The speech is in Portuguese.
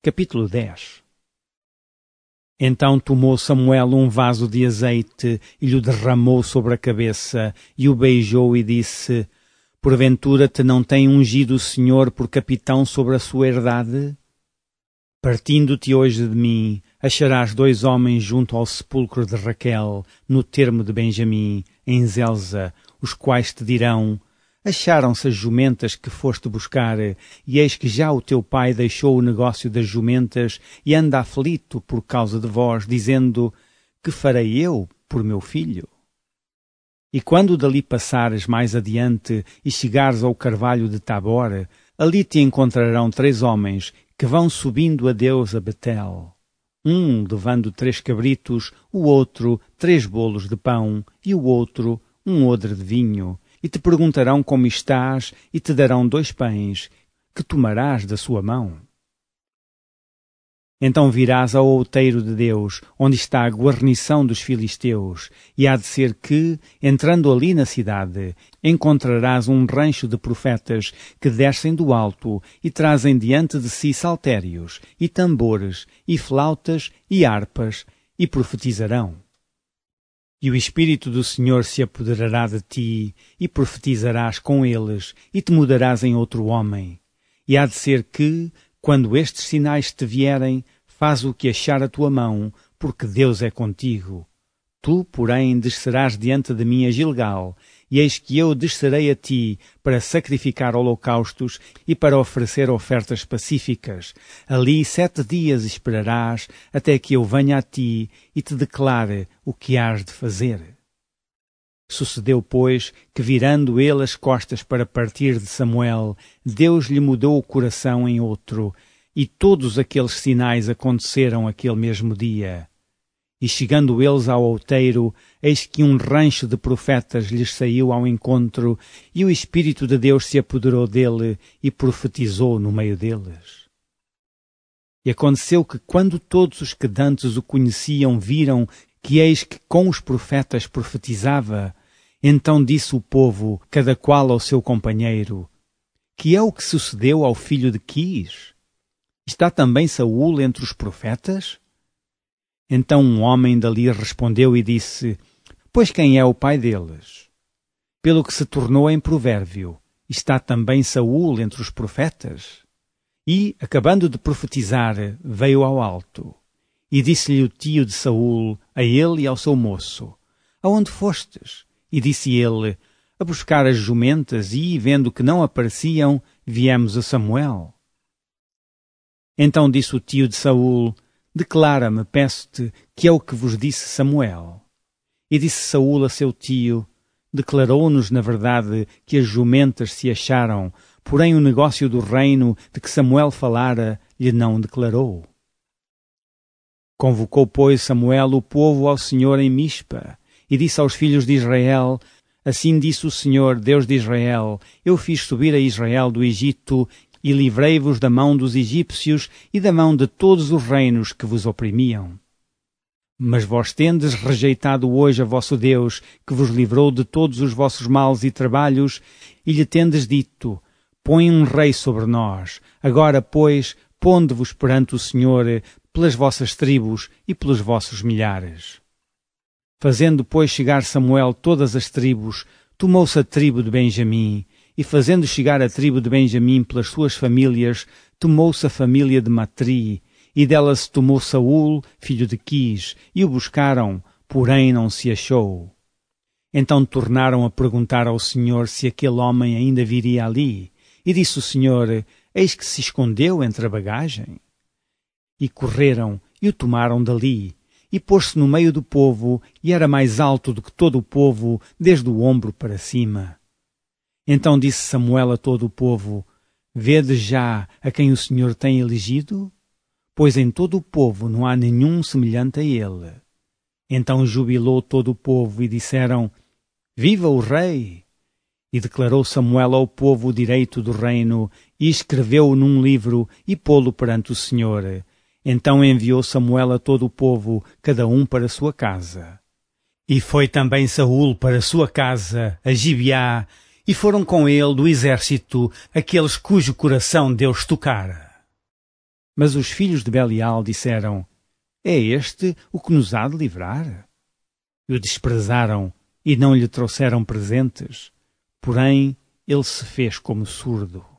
Capítulo 10. Então tomou Samuel um vaso de azeite e lhe derramou sobre a cabeça, e o beijou e disse: Porventura te não tem ungido o Senhor por capitão sobre a sua herdade? Partindo-te hoje de mim, acharás 2 homens junto ao sepulcro de Raquel, no termo de Benjamim, em Zelza, os quais te dirão: Acharam-se as jumentas que foste buscar, e eis que já o teu pai deixou o negócio das jumentas e anda aflito por causa de vós, dizendo: Que farei eu por meu filho? E quando dali passares mais adiante e chegares ao carvalho de Tabor, ali te encontrarão 3 homens que vão subindo a Deus a Betel. Um levando 3 cabritos, o outro 3 bolos de pão, e o outro um odre de vinho. E te perguntarão como estás, e te darão 2 pães, que tomarás da sua mão. Então virás ao outeiro de Deus, onde está a guarnição dos filisteus, e há de ser que, entrando ali na cidade, encontrarás um rancho de profetas que descem do alto e trazem diante de si saltérios, e tambores, e flautas, e harpas, e profetizarão. E o Espírito do Senhor se apoderará de ti, e profetizarás com eles, e te mudarás em outro homem. E há de ser que, quando estes sinais te vierem, faz o que achar a tua mão, porque Deus é contigo. Tu, porém, descerás diante de mim a Gilgal, e eis que eu descerei a ti para sacrificar holocaustos e para oferecer ofertas pacíficas. Ali 7 dias esperarás, até que eu venha a ti e te declare o que hás de fazer. Sucedeu, pois, que virando ele as costas para partir de Samuel, Deus lhe mudou o coração em outro, e todos aqueles sinais aconteceram aquele mesmo dia. E chegando eles ao outeiro, eis que um rancho de profetas lhes saiu ao encontro, e o Espírito de Deus se apoderou dele e profetizou no meio deles. E aconteceu que, quando todos os que dantes o conheciam viram que eis que com os profetas profetizava, então disse o povo, cada qual ao seu companheiro: Que é o que sucedeu ao filho de Quis? Está também Saul entre os profetas? Então um homem dali respondeu e disse: Pois quem é o pai deles? Pelo que se tornou em provérbio: Está também Saul entre os profetas? E, acabando de profetizar, veio ao alto. E disse-lhe o tio de Saul, a ele e ao seu moço: Aonde fostes? E disse ele: A buscar as jumentas, e, vendo que não apareciam, viemos a Samuel. Então disse o tio de Saul: Declara-me, peço-te, que é o que vos disse Samuel. E disse Saul a seu tio: Declarou-nos, na verdade, que as jumentas se acharam, porém o negócio do reino de que Samuel falara lhe não declarou. Convocou, pois, Samuel o povo ao Senhor em Mispa, e disse aos filhos de Israel: Assim disse o Senhor, Deus de Israel: Eu fiz subir a Israel do Egito, e livrei-vos da mão dos egípcios e da mão de todos os reinos que vos oprimiam. Mas vós tendes rejeitado hoje a vosso Deus, que vos livrou de todos os vossos males e trabalhos, e lhe tendes dito: Põe um rei sobre nós. Agora, pois, ponde-vos perante o Senhor pelas vossas tribos e pelos vossos milhares. Fazendo, pois, chegar Samuel todas as tribos, tomou-se a tribo de Benjamim, e fazendo chegar a tribo de Benjamim pelas suas famílias, tomou-se a família de Matri, e dela se tomou Saul, filho de Quis, e o buscaram, porém não se achou. Então tornaram a perguntar ao Senhor se aquele homem ainda viria ali, e disse o Senhor: Eis que se escondeu entre a bagagem. E correram, e o tomaram dali, e pôs-se no meio do povo, e era mais alto do que todo o povo, desde o ombro para cima. Então disse Samuel a todo o povo: Vede já a quem o Senhor tem elegido? Pois em todo o povo não há nenhum semelhante a ele. Então jubilou todo o povo e disseram: Viva o rei! E declarou Samuel ao povo o direito do reino, e escreveu-o num livro e pô-lo perante o Senhor. Então enviou Samuel a todo o povo, cada um para sua casa. E foi também Saul para sua casa, a Gibeá, e foram com ele do exército aqueles cujo coração Deus tocara. Mas os filhos de Belial disseram: É este o que nos há de livrar? E o desprezaram e não lhe trouxeram presentes. Porém, ele se fez como surdo.